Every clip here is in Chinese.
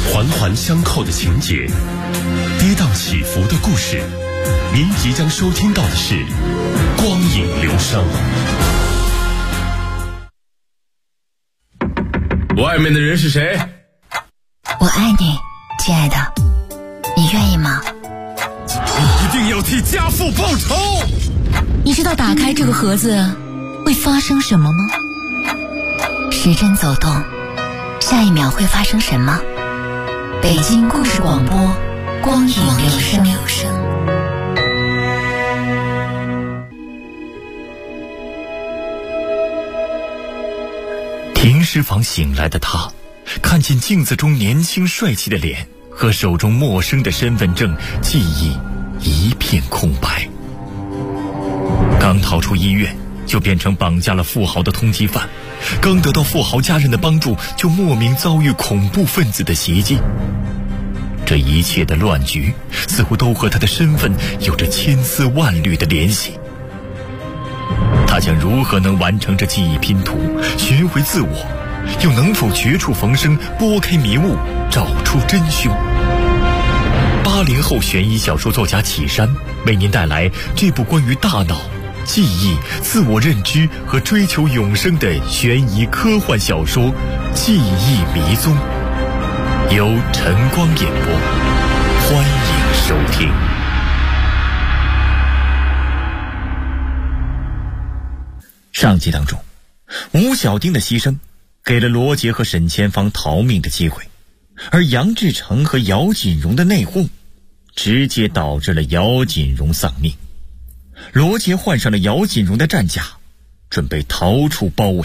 环环相扣的情节，跌宕起伏的故事。您即将收听到的是《光影流声》。 外面的人是谁？ 我爱你，亲爱的，你愿意吗？ 你一定要替家父报仇！ 你知道打开这个盒子会发生什么吗？时针走动，下一秒会发生什么？北京故事广播，光影流声。 停尸房醒来的他，看见镜子中年轻帅气的脸和手中陌生的身份证，记忆一片空白。刚逃出医院，就变成绑架了富豪的通缉犯；刚得到富豪家人的帮助，就莫名遭遇恐怖分子的袭击。这一切的乱局，似乎都和他的身份有着千丝万缕的联系。他将如何能完成这记忆拼图，寻回自我，又能否绝处逢生，拨开迷雾，找出真凶？80后悬疑小说作家启山为您带来这部关于大脑、记忆、自我认知和追求永生的悬疑科幻小说《记忆迷踪》，由晨光演播，欢迎收听。上集当中，吴小丁的牺牲给了罗杰和沈千芳逃命的机会，而杨志成和姚锦荣的内讧直接导致了姚锦荣丧命。罗杰换上了姚锦荣的战甲，准备逃出包围。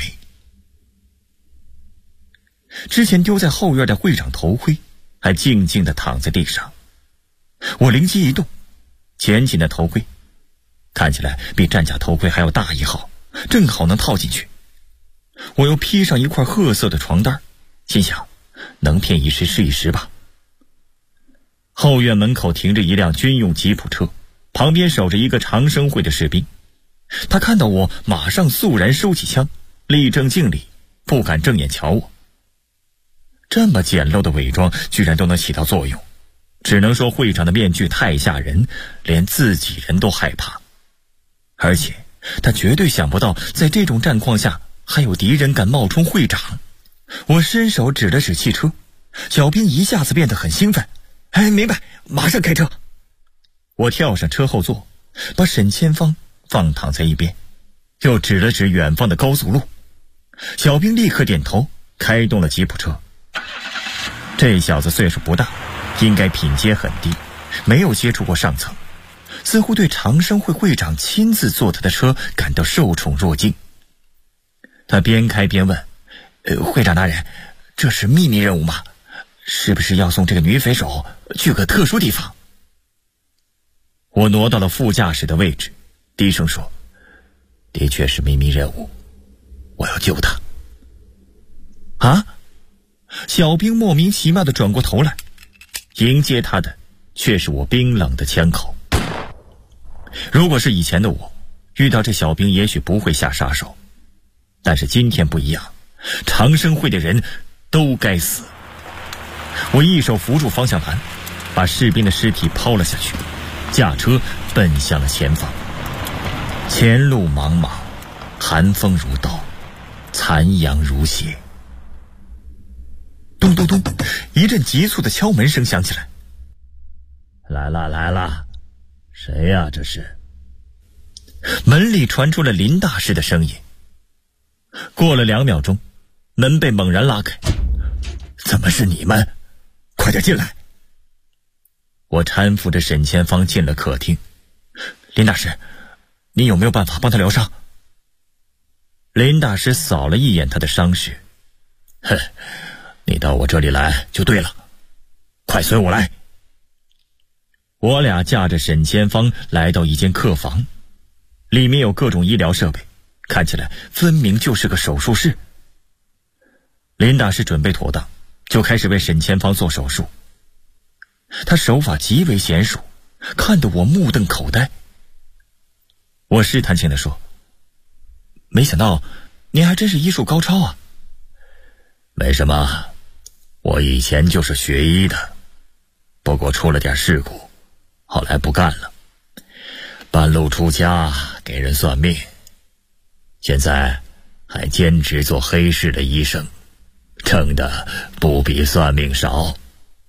之前丢在后院的会长头盔还静静地躺在地上，我灵机一动，捡起那头盔，看起来比战甲头盔还要大一号，正好能套进去。我又披上一块褐色的床单，心想能骗一时是一时吧。后院门口停着一辆军用吉普车，旁边守着一个长生会的士兵。他看到我，马上肃然收起枪，立正敬礼，不敢正眼瞧我。这么简陋的伪装居然都能起到作用，只能说会长的面具太吓人，连自己人都害怕。而且他绝对想不到，在这种战况下还有敌人敢冒充会长。我伸手指了指汽车，小兵一下子变得很兴奋。明白，马上开车。我跳上车后座，把沈千芳放躺在一边，又指了指远方的高速路。小兵立刻点头，开动了吉普车。这小子岁数不大，应该品阶很低，没有接触过上层，似乎对长生会会长亲自坐他的车感到受宠若惊。他边开边问：会长大人，这是秘密任务吗？是不是要送这个女匪首去个特殊地方？我挪到了副驾驶的位置，低声说：的确是秘密任务，我要救她。啊？小兵莫名其妙地转过头来，迎接他的却是我冰冷的枪口。如果是以前的我，遇到这小兵也许不会下杀手，但是今天不一样，长生会的人都该死。我一手扶住方向盘，把士兵的尸体抛了下去，驾车奔向了前方。前路茫茫，寒风如刀，残阳如血。咚咚咚，一阵急促的敲门声响起来。 来了，谁呀？这是？ 门里传出了林大师的声音。过了2秒钟，门被猛然拉开。 怎么是你们？快点进来！ 我搀扶着沈千芳进了客厅。林大师，你有没有办法帮他疗伤？林大师扫了一眼他的伤势。 你到我这里来就对了，快随我来。 我俩驾着沈千芳来到一间客房，里面有各种医疗设备，看起来分明就是个手术室。林大师准备妥当，就开始为沈千芳做手术。他手法极为娴熟，看得我目瞪口呆。我试探性地说：没想到您还真是医术高超啊。 没什么， 我以前就是学医的，不过出了点事故，后来不干了，半路出家给人算命，现在还兼职做黑市的医生，挣的不比算命少。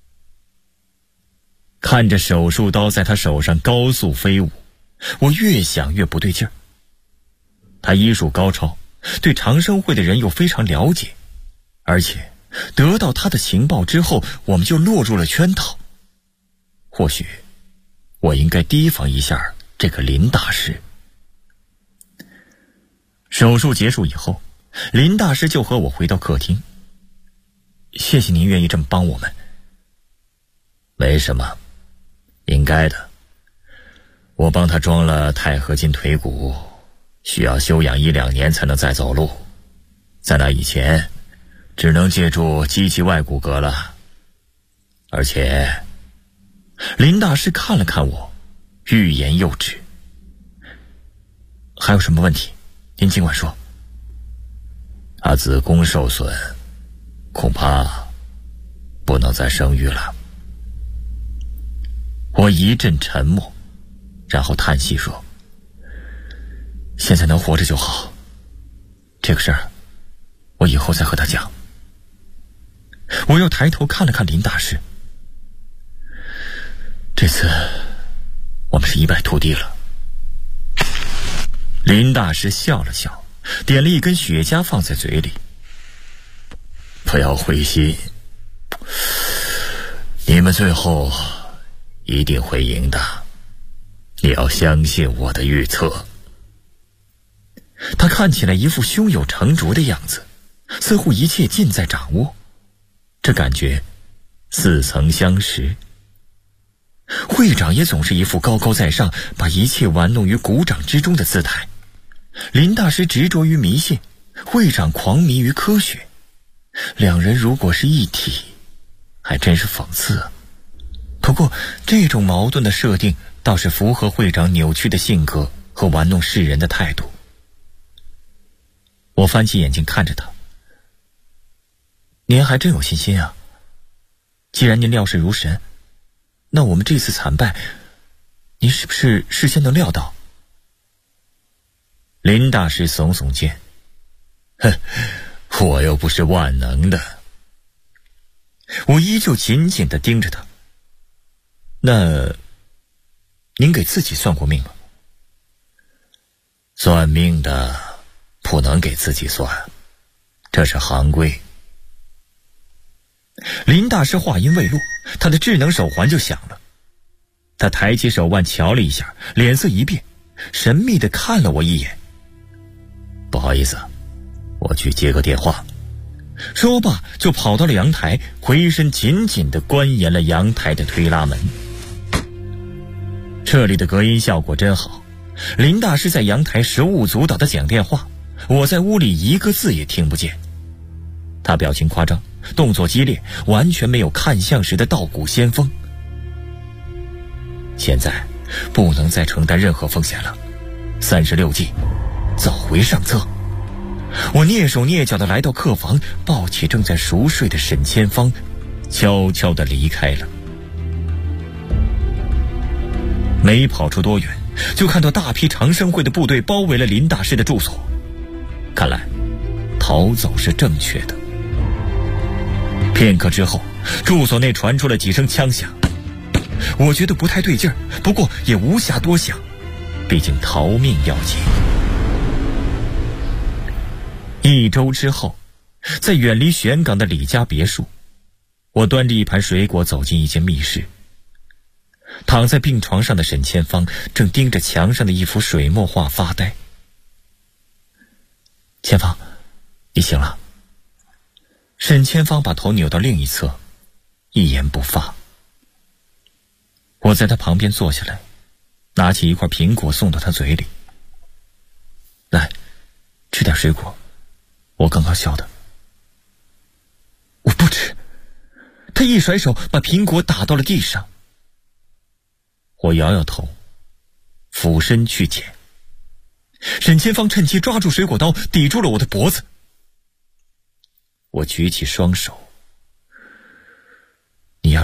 看着手术刀在他手上高速飞舞，我越想越不对劲儿。他医术高超，对长生会的人又非常了解，而且得到他的情报之后，我们就落入了圈套。或许我应该提防一下这个林大师。手术结束以后，林大师就和我回到客厅。谢谢您愿意这么帮我们。没什么，应该的。我帮他装了钛合金腿骨，需要休养1-2年才能再走路，在那以前只能借助机器外骨骼了。而且林大师看了看我，欲言又止。还有什么问题您尽管说。他子宫受损，恐怕不能再生育了。我一阵沉默，然后叹息说，现在能活着就好，这个事儿我以后再和他讲。我又抬头看了看林大师，这次我们是一败涂地了。林大师笑了笑，点了一根雪茄放在嘴里。不要灰心，你们最后一定会赢的，你要相信我的预测。他看起来一副胸有成竹的样子，似乎一切尽在掌握，这感觉似曾相识。会长也总是一副高高在上，把一切玩弄于股掌之中的姿态。林大师执着于迷信，会长狂迷于科学，两人如果是一体，还真是讽刺啊。不过这种矛盾的设定倒是符合会长扭曲的性格和玩弄世人的态度。我翻起眼睛看着他，您还真有信心啊。既然您料事如神，那我们这次惨败，您是不是事先能料到？林大师耸耸肩，我又不是万能的。我依旧紧紧地盯着他。那您给自己算过命吗？算命的不能给自己算，这是行规。林大师话音未落，他的智能手环就响了。他抬起手腕瞧了一下，脸色一变，神秘地看了我一眼。不好意思，我去接个电话。说罢就跑到了阳台，回身紧紧地关严了阳台的推拉门。这里的隔音效果真好，林大师在阳台手舞足蹈地讲电话，我在屋里一个字也听不见。他表情夸张，动作激烈，完全没有看相时的道骨先锋。现在不能再承担任何风险了，36计，走回上策。我蹑手蹑脚地来到客房，抱起正在熟睡的沈千芳，悄悄地离开了。没跑出多远，就看到大批长生会的部队包围了林大师的住所。看来逃走是正确的。片刻之后，住所内传出了几声枪响。我觉得不太对劲儿，不过也无暇多想，毕竟逃命要紧。1周之后，在远离玄港的李家别墅，我端着一盘水果走进一间密室。躺在病床上的沈千芳正盯着墙上的一幅水墨画发呆。千芳，你醒了。沈千芳把头扭到另一侧，一言不发。我在他旁边坐下来，拿起一块苹果送到他嘴里。来，吃点水果，我刚刚削的。我不吃。他一甩手把苹果打到了地上。我摇摇头，俯身去捡。沈千芳趁机抓住水果刀，抵住了我的脖子。我举起双手，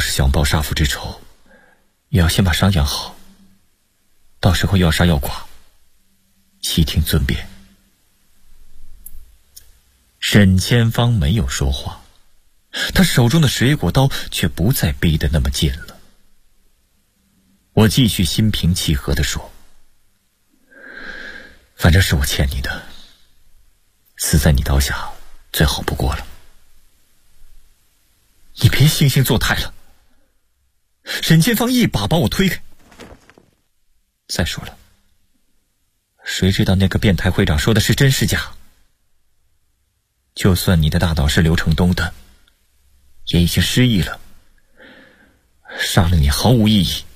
是想报杀父之仇，也要先把伤养好，到时候要杀要剐，悉听尊便。沈千芳没有说话，他手中的水果刀却不再逼得那么近了。我继续心平气和地说，反正是我欠你的，死在你刀下最好不过了。你别惺惺作态了。沈千芳一把把我推开。再说了，谁知道那个变态会长说的是真是假？就算你的大脑是刘成东的，也已经失忆了，杀了你毫无意义。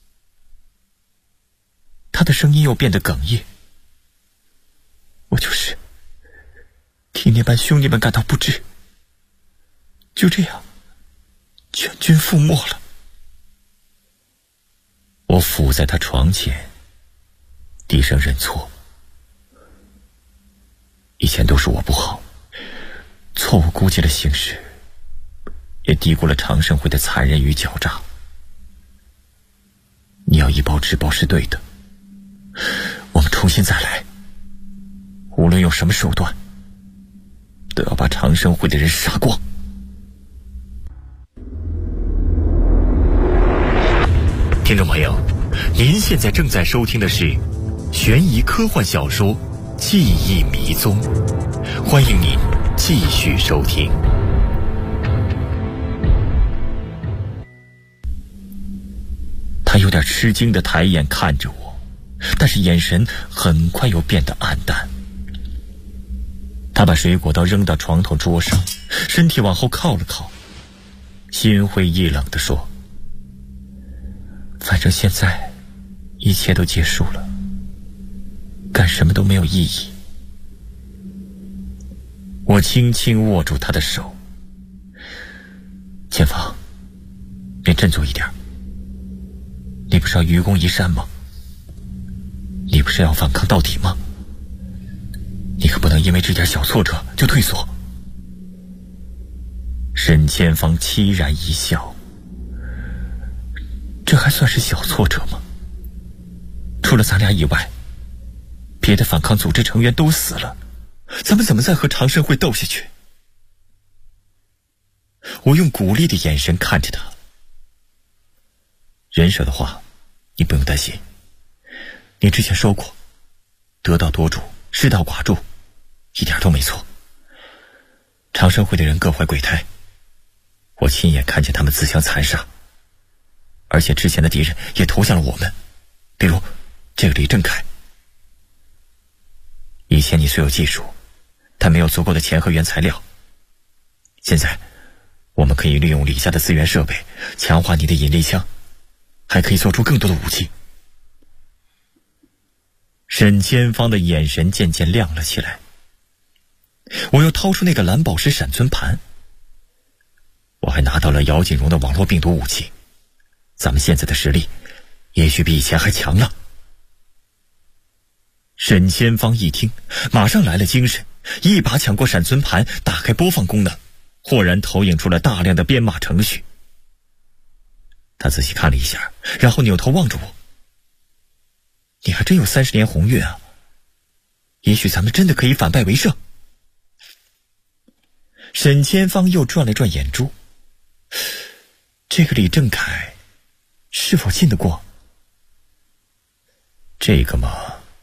他的声音又变得哽咽。我就是替那班兄弟们感到不值，就这样全军覆没了。我伏在他床前，低声认错。以前都是我不好，错误估计了形势，也低估了长生会的残忍与狡诈。你要以暴制暴是对的，我们重新再来，无论用什么手段，都要把长生会的人杀光。听众朋友，您现在正在收听的是悬疑科幻小说《记忆迷踪》，欢迎您继续收听。他有点吃惊的抬眼看着我，但是眼神很快又变得暗淡。他把水果刀扔到床头桌上，身体往后靠了靠，心灰意冷地说，反正现在一切都结束了，干什么都没有意义。我轻轻握住他的手，千芳，别振作一点，你不是要愚公移山吗？你不是要反抗到底吗？你可不能因为这点小挫折就退缩。沈千芳凄然一笑，这还算是小挫折吗？除了咱俩以外，别的反抗组织成员都死了，咱们怎么再和长生会斗下去？我用鼓励的眼神看着他。人蛇的话你不用担心，你之前说过得道多助，失道寡助，一点都没错。长生会的人各怀鬼胎，我亲眼看见他们自相残杀，而且之前的敌人也投向了我们，比如这个李正凯。以前你虽有技术，但没有足够的钱和原材料，现在我们可以利用李家的资源设备强化你的引力枪，还可以做出更多的武器。沈千芳的眼神渐渐亮了起来。我又掏出那个蓝宝石闪存盘，我还拿到了姚锦荣的网络病毒武器，咱们现在的实力也许比以前还强了。沈千芳一听，马上来了精神，一把抢过闪存盘，打开播放功能，豁然投影出了大量的编码程序。他仔细看了一下，然后扭头望着我，你还真有30年鸿运啊，也许咱们真的可以反败为胜。沈千芳又转了转眼珠，这个李正凯是否信得过？这个嘛，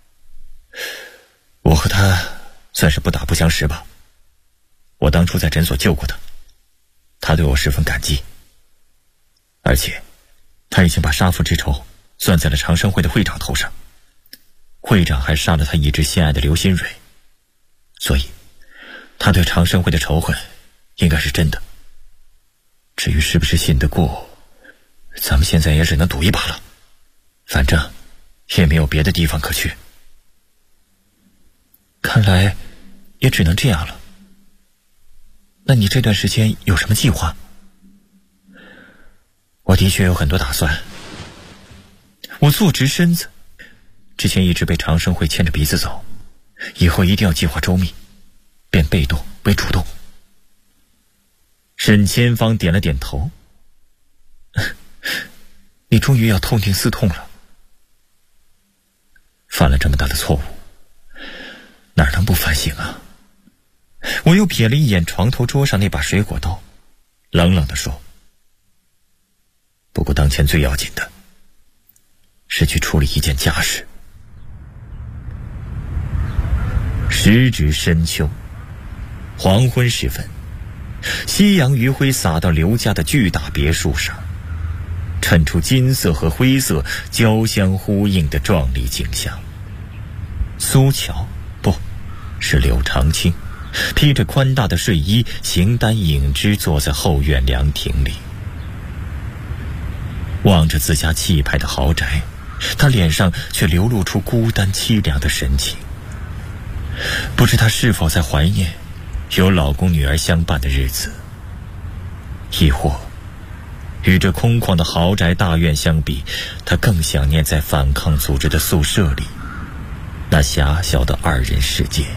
我和他算是不打不相识吧。我当初在诊所救过他，他对我十分感激，而且他已经把杀父之仇算在了长生会的会长头上，会长还杀了他一直心爱的刘新蕊，所以他对长生会的仇恨应该是真的。至于是不是信得过，咱们现在也只能赌一把了，反正也没有别的地方可去。看来也只能这样了。那你这段时间有什么计划？我的确有很多打算。我坐直身子，之前一直被长生会牵着鼻子走，以后一定要计划周密，变被动为主动。沈千芳点了点头， 你终于要痛定思痛了。犯了这么大的错误，哪能不反省啊？我又瞥了一眼床头桌上那把水果刀，冷冷地说：不过当前最要紧的是去处理一件家事。时值深秋，黄昏时分，夕阳余晖洒到刘家的巨大别墅上，衬出金色和灰色交相呼应的壮丽景象。苏乔，不是柳长青，披着宽大的睡衣，形单影只坐在后院凉亭里，望着自家气派的豪宅，他脸上却流露出孤单凄凉的神情。不知他是否在怀念有老公女儿相伴的日子，亦或与这空旷的豪宅大院相比，他更想念在反抗组织的宿舍里那狭小的2人世界。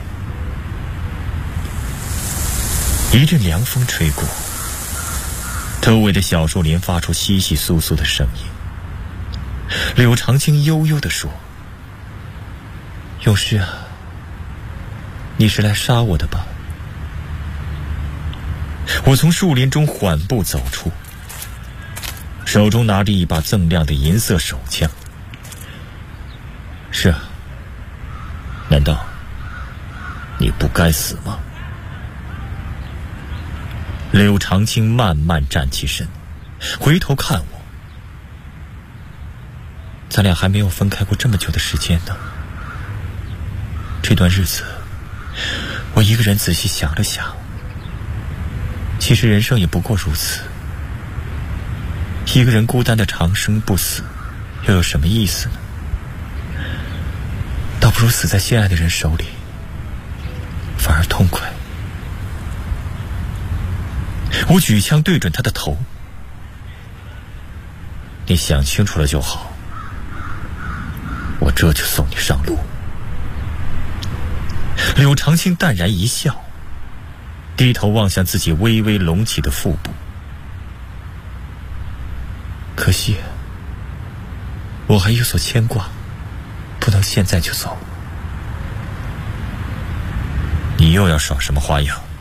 一阵凉风吹过，周围的小树林发出窸窸窣窣的声音。柳长青悠悠地说：勇士啊，你是来杀我的吧？我从树林中缓步走出，手中拿着一把锃亮的银色手枪。是啊，难道你不该死吗？柳长青慢慢站起身，回头看我。咱俩还没有分开过这么久的时间呢。这段日子，我一个人仔细想了想，其实人生也不过如此。一个人孤单的长生不死，又有什么意思呢？倒不如死在心爱的人手里，反而痛快。我举枪对准他的头，你想清楚了就好，我这就送你上路。柳长青淡然一笑，低头望向自己微微隆起的腹部。可惜我还有所牵挂，不能现在就走。你又要耍什么花样？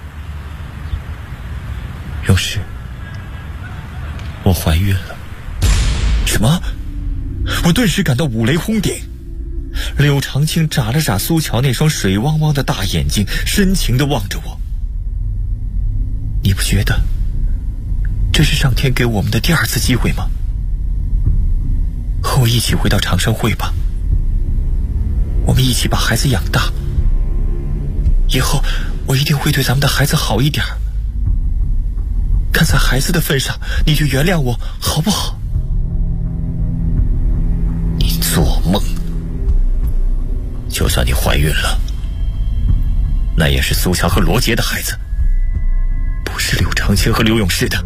勇士，我怀孕了。什么？我顿时感到五雷轰顶。柳长青眨了眨苏乔那双水汪汪的大眼睛，深情地望着我。你不觉得这是上天给我们的第2次机会吗？和我一起回到长生会吧，我们一起把孩子养大。以后我一定会对咱们的孩子好一点。看在孩子的份上，你就原谅我，好不好？你做梦！就算你怀孕了，那也是苏乔和罗杰的孩子，不是柳长青和刘勇士的。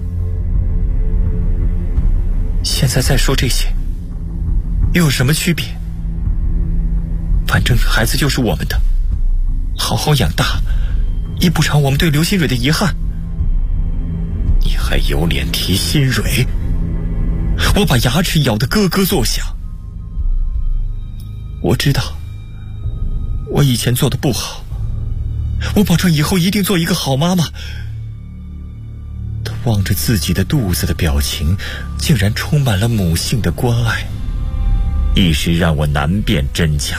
现在再说这些又有什么区别？反正孩子就是我们的，好好养大，亦补偿我们对刘新蕊的遗憾。你还有脸提新蕊？我把牙齿咬得咯咯作响。我知道我以前做的不好，我保证以后一定做一个好妈妈。她望着自己的肚子的表情，竟然充满了母性的关爱，一时让我难辨真假。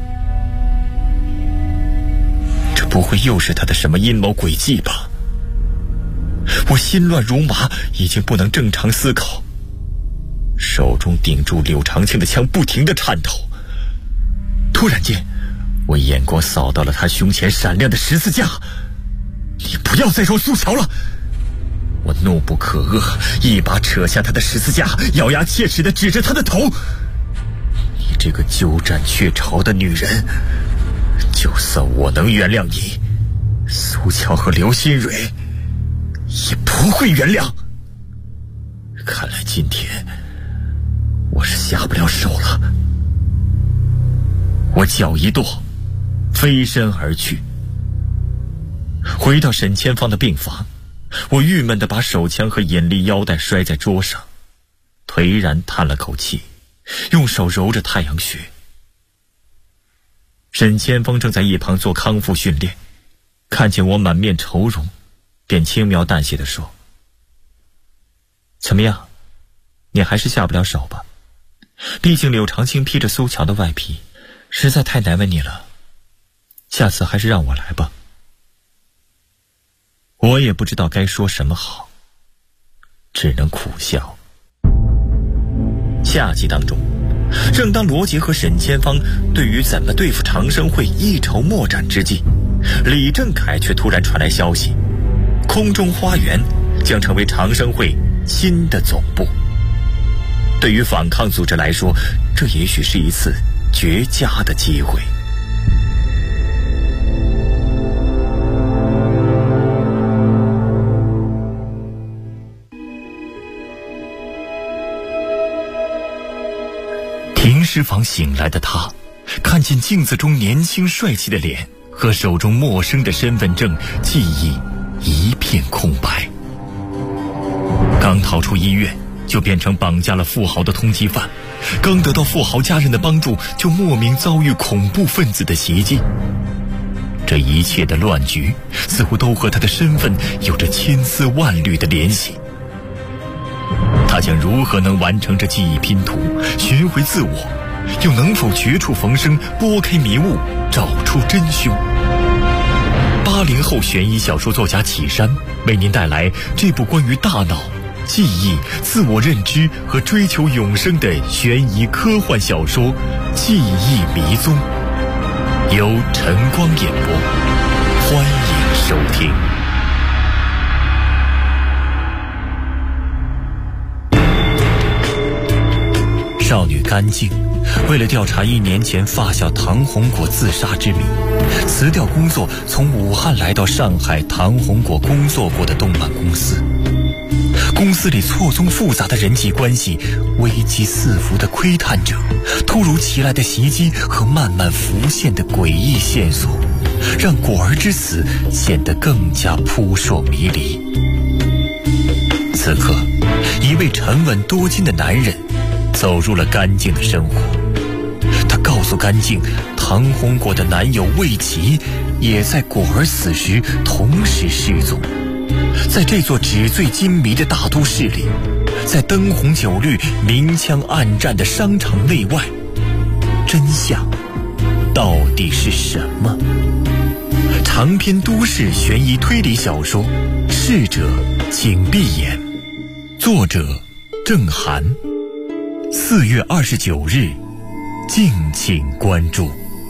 这不会又是她的什么阴谋诡计吧？我心乱如麻，已经不能正常思考，手中顶住柳长青的枪，不停地颤抖。突然间，我眼光扫到了他胸前闪亮的十字架。你不要再说苏乔了！我怒不可遏，一把扯下他的十字架，咬牙切齿地指着他的头。你这个鸠占鹊巢的女人，就算我能原谅你，苏乔和刘新蕊也不会原谅。看来今天我是下不了手了。我脚一跺，飞身而去。回到沈千芳的病房，我郁闷地把手枪和引力腰带摔在桌上， 颓然叹了口气，用手揉着太阳穴。沈千峰正在一旁做康复训练，看见我满面愁容，便轻描淡写地说：“怎么样，你还是下不了手吧？毕竟柳长青披着苏乔的外皮，实在太难为你了。下次还是让我来吧。”我也不知道该说什么好，只能苦笑。下集当中，正当罗杰和沈千芳对于怎么对付长生会一筹莫展之际，李正凯却突然传来消息，空中花园将成为长生会新的总部。对于反抗组织来说，这也许是一次绝佳的机会。停尸房醒来的他，看见镜子中年轻帅气的脸和手中陌生的身份证，记忆一片空白。刚逃出医院，就变成绑架了富豪的通缉犯，刚得到富豪家人的帮助，就莫名遭遇恐怖分子的袭击。这一切的乱局，似乎都和他的身份有着千丝万缕的联系。他将如何能完成这记忆拼图，寻回自我，又能否绝处逢生，拨开迷雾，找出真凶？80后悬疑小说作家启山为您带来这部关于大脑、记忆、自我认知和追求永生的悬疑科幻小说《记忆迷踪》，由晨光演播，欢迎收听。少女甘静为了调查1年前发小唐红果自杀之谜，辞掉工作，从武汉来到上海唐红果工作过的动漫公司。公司里错综复杂的人际关系，危机四伏的窥探者，突如其来的袭击和慢慢浮现的诡异线索，让果儿之死显得更加扑朔迷离。此刻，一位沉稳多金的男人走入了甘静的生活。他告诉甘静，唐红果的男友魏琪也在果儿死时同时失踪。在这座纸醉金迷的大都市里，在灯红酒绿、明枪暗战的商场内外，真相到底是什么？长篇都市悬疑推理小说《逝者请闭眼》，作者郑涵。4月29日，敬请关注。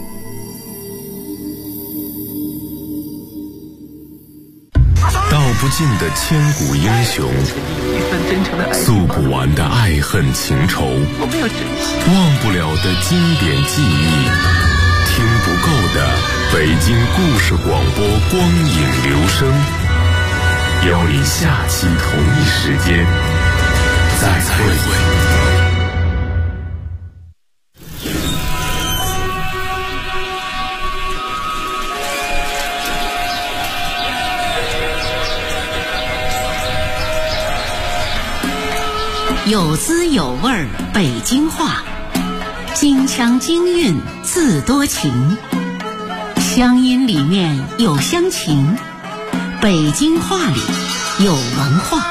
道不尽的千古英雄，诉不完的爱恨情仇，忘不了的经典记忆，听不够的北京故事广播光影留声。邀你下期同一时间再会。 有滋有味儿北京话，京腔京韵自多情，乡音里面有乡情，北京话里有文化。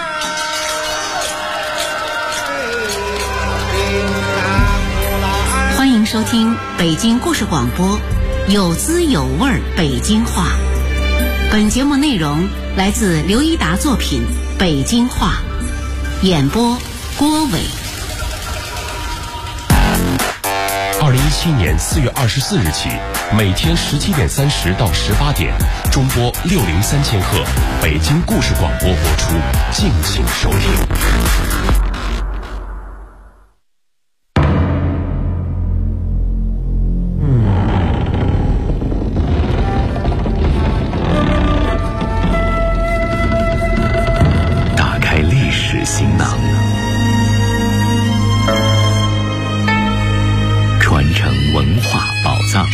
欢迎收听北京故事广播有滋有味儿北京话。本节目内容来自刘一达作品《北京话》，演播郭伟。 2017年4月24日起，每天17点30到18点，中波603000赫，北京故事广播播出，敬请收听。 打开历史行囊，传承文化宝藏。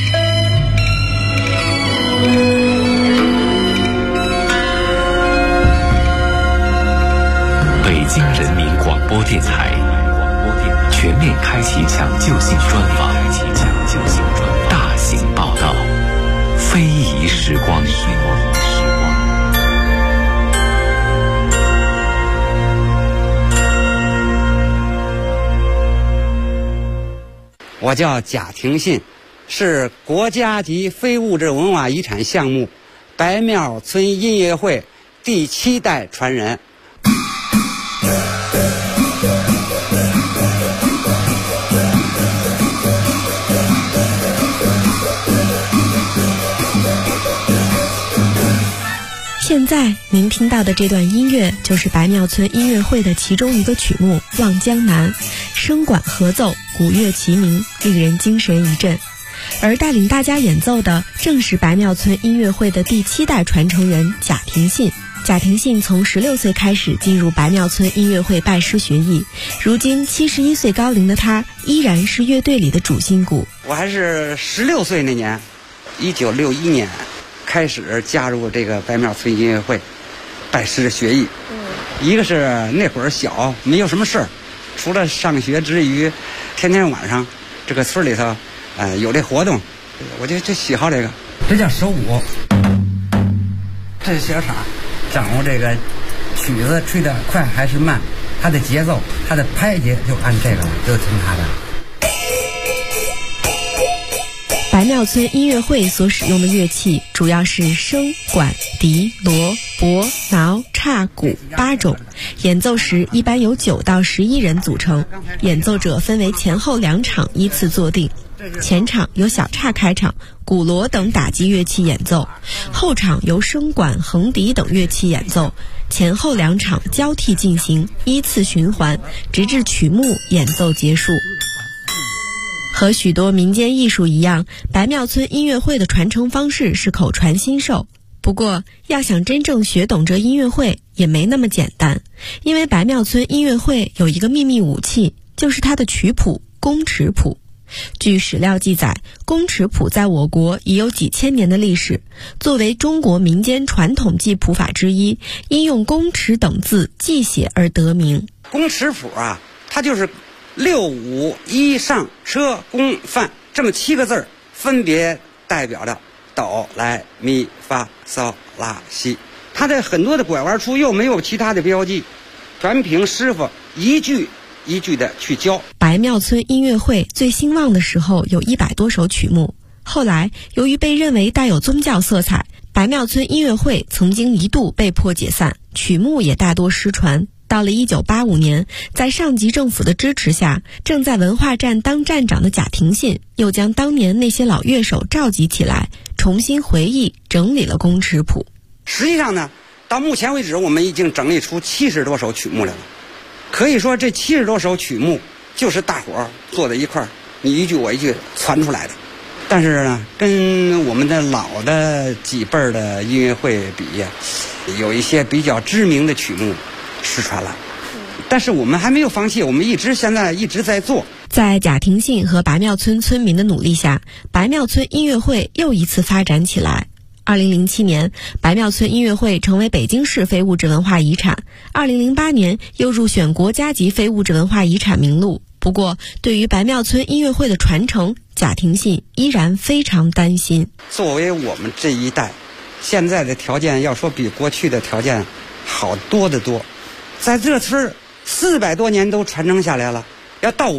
北京人民广播电台全面开启抢救性专访，大型报道，非遗时光。 我叫贾廷信，是国家级非物质文化遗产项目白庙村音乐会第7代传人。 现在您听到的这段音乐就是白庙村音乐会的其中一个曲目《望江南》，声管合奏，鼓乐齐鸣，令人精神一振。而带领大家演奏的正是白庙村音乐会的第7代传承人贾廷信。贾廷信从16岁开始进入白庙村音乐会拜师学艺，如今71岁高龄的他依然是乐队里的主心骨。 我还是16岁那年，1961年开始加入这个白庙村音乐会拜师学艺。一个是那会儿小，没有什么事儿，除了上学之余，天天晚上这个村里头有这活动，我就喜好这个。这叫手鼓，这是小傻，掌握这个曲子吹得快还是慢，它的节奏，它的拍节就按这个了，就听它的。 白庙村音乐会所使用的乐器主要是笙、管、笛、锣、钹、挠、叉、鼓8种，演奏时一般由9到11人组成，演奏者分为前后2场依次坐定。前场由小叉开场，鼓锣等打击乐器演奏，后场由笙管、横笛等乐器演奏，前后2场交替进行，依次循环，直至曲目演奏结束。和许多民间艺术一样，白庙村音乐会的传承方式是口传心授。不过，要想真正学懂这音乐会也没那么简单，因为白庙村音乐会有一个秘密武器，就是它的曲谱宫尺谱。据史料记载，宫尺谱在我国已有几千年的历史，作为中国民间传统记谱法之一，因用宫尺等字记写而得名。 宫尺谱啊，它就是6、5、1上车宫范这么7个字，分别代表着哆来咪发嗦拉西。它的很多的拐弯处又没有其他的标记，全凭师傅一句一句的去教。 白庙村音乐会最兴旺的时候有100多首曲目，后来由于被认为带有宗教色彩，白庙村音乐会曾经一度被迫解散，曲目也大多失传。到了1985年，在上级政府的支持下，正在文化站当站长的贾廷信又将当年那些老乐手召集起来，重新回忆整理了宫尺谱。 实际上呢，到目前为止我们已经整理出70多首曲目来了。可以说这70多首曲目就是大伙儿坐在一块儿，你一句我一句传出来的。但是呢，跟我们的老的几辈儿的音乐会比呀，有一些比较知名的曲目失传了。但是我们还没有放弃，我们现在一直在做。 在贾廷信和白庙村村民的努力下，白庙村音乐会又一次发展起来。2007年，白庙村音乐会成为北京市非物质文化遗产。2008年又入选国家级非物质文化遗产名录。不过，对于白庙村音乐会的传承，贾廷信依然非常担心。 作为我们这一代，现在的条件要说比过去的条件好多得多。在这村400多年都传承下来了，要到